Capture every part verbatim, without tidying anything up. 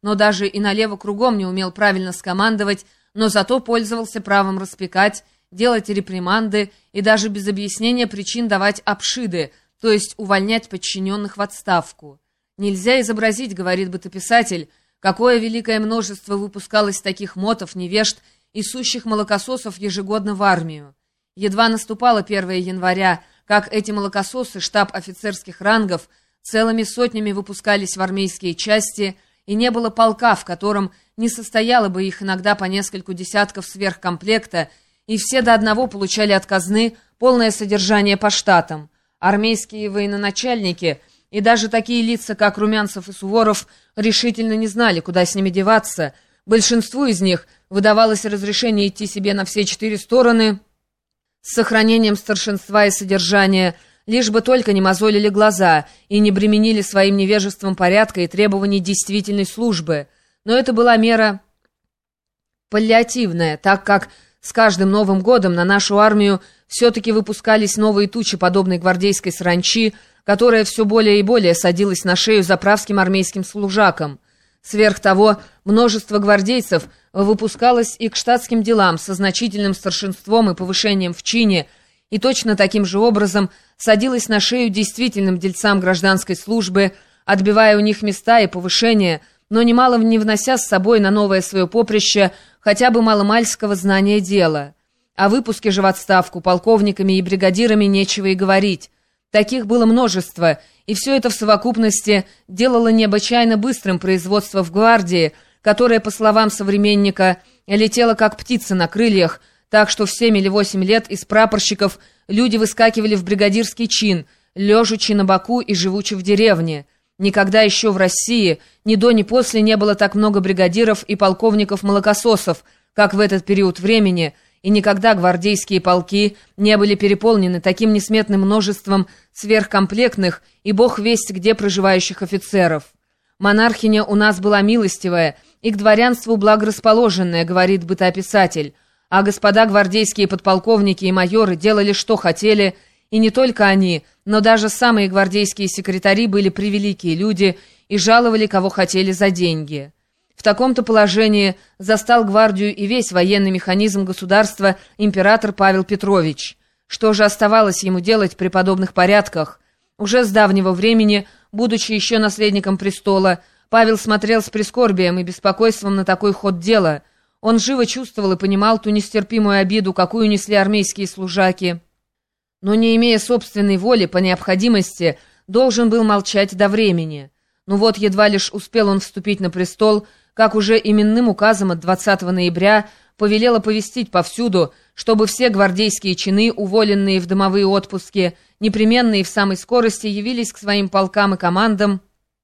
но даже и налево кругом не умел правильно скомандовать, но зато пользовался правом распекать, делать реприманды и даже без объяснения причин давать обшиды, то есть увольнять подчиненных в отставку. «Нельзя изобразить, — говорит бытописатель, — какое великое множество выпускалось таких мотов, невежд и сущих молокососов ежегодно в армию. Едва наступало первое января, как эти молокососы, штаб офицерских рангов, целыми сотнями выпускались в армейские части, и не было полка, в котором не состояло бы их иногда по нескольку десятков сверхкомплекта, и все до одного получали от казны полное содержание по штатам. Армейские военачальники и даже такие лица, как Румянцев и Суворов, решительно не знали, куда с ними деваться. Большинству из них выдавалось разрешение идти себе на все четыре стороны с сохранением старшинства и содержания, лишь бы только не мозолили глаза и не бременили своим невежеством порядка и требований действительной службы. Но это была мера паллиативная, так как с каждым Новым годом на нашу армию все-таки выпускались новые тучи подобной гвардейской саранчи, которая все более и более садилась на шею заправским армейским служакам. Сверх того, множество гвардейцев выпускалось и к штатским делам со значительным старшинством и повышением в чине, и точно таким же образом садилось на шею действительным дельцам гражданской службы, отбивая у них места и повышения, но немало не внося с собой на новое свое поприще хотя бы маломальского знания дела. О выпуске же в отставку полковниками и бригадирами нечего и говорить. Таких было множество, и все это в совокупности делало необычайно быстрым производство в гвардии, которое, по словам современника, летело как птица на крыльях, так что в семь или восемь лет из прапорщиков люди выскакивали в бригадирский чин, лежачи на боку и живучи в деревне. Никогда еще в России ни до, ни после не было так много бригадиров и полковников-молокососов, как в этот период времени, и никогда гвардейские полки не были переполнены таким несметным множеством сверхкомплектных и бог весть где проживающих офицеров. Монархиня у нас была милостивая и к дворянству благорасположенная, говорит бытописатель, а господа гвардейские подполковники и майоры делали что хотели, и не только они, но даже самые гвардейские секретари были превеликие люди и жаловали кого хотели за деньги. В таком-то положении застал гвардию и весь военный механизм государства император Павел Петрович. Что же оставалось ему делать при подобных порядках? Уже с давнего времени, будучи еще наследником престола, Павел смотрел с прискорбием и беспокойством на такой ход дела. Он живо чувствовал и понимал ту нестерпимую обиду, какую несли армейские служаки, но, не имея собственной воли, по необходимости, должен был молчать до времени. Ну вот, едва лишь успел он вступить на престол, как уже именным указом от двадцатого ноября повелел оповестить повсюду, чтобы все гвардейские чины, уволенные в домовые отпуски, непременно и в самой скорости явились к своим полкам и командам,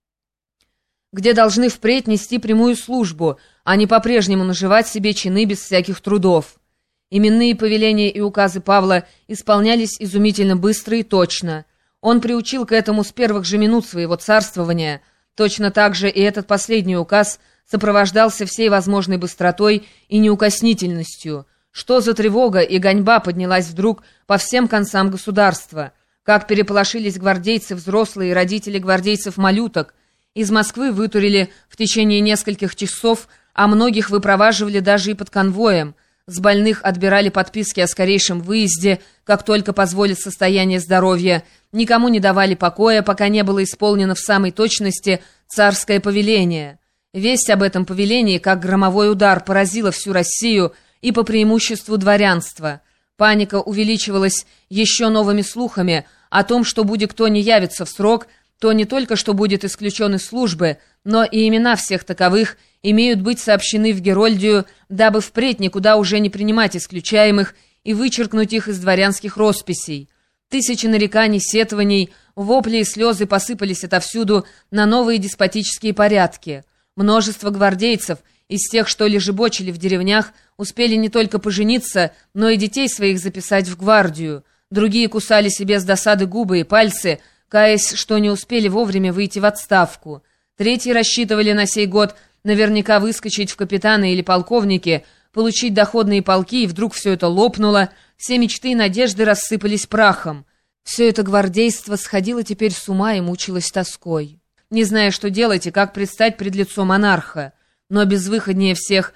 где должны впредь нести прямую службу, а не по-прежнему наживать себе чины без всяких трудов. Именные повеления и указы Павла исполнялись изумительно быстро и точно. Он приучил к этому с первых же минут своего царствования. Точно так же и этот последний указ сопровождался всей возможной быстротой и неукоснительностью. Что за тревога и гоньба поднялась вдруг по всем концам государства? Как переполошились гвардейцы взрослые и родители гвардейцев-малюток. Из Москвы вытурили в течение нескольких часов, а многих выпроваживали даже и под конвоем. С больных отбирали подписки о скорейшем выезде, как только позволит состояние здоровья. Никому не давали покоя, пока не было исполнено в самой точности царское повеление. Весть об этом повелении, как громовой удар, поразила всю Россию и по преимуществу дворянства. Паника увеличивалась еще новыми слухами о том, что будь кто не явится в срок, то не только что будет исключен из службы, но и имена всех таковых имеют быть сообщены в Герольдию, дабы впредь никуда уже не принимать исключаемых и вычеркнуть их из дворянских росписей. Тысячи нареканий, сетований, вопли и слезы посыпались отовсюду на новые деспотические порядки. Множество гвардейцев из тех, что лежебочили в деревнях, успели не только пожениться, но и детей своих записать в гвардию. Другие кусали себе с досады губы и пальцы, каясь, что не успели вовремя выйти в отставку. Третьи рассчитывали на сей год наверняка выскочить в капитаны или полковники, получить доходные полки, и вдруг все это лопнуло, все мечты и надежды рассыпались прахом. Все это гвардейство сходило теперь с ума и мучилось тоской. не зная, что делать и как предстать пред лицом монарха. Но безвыходнее всех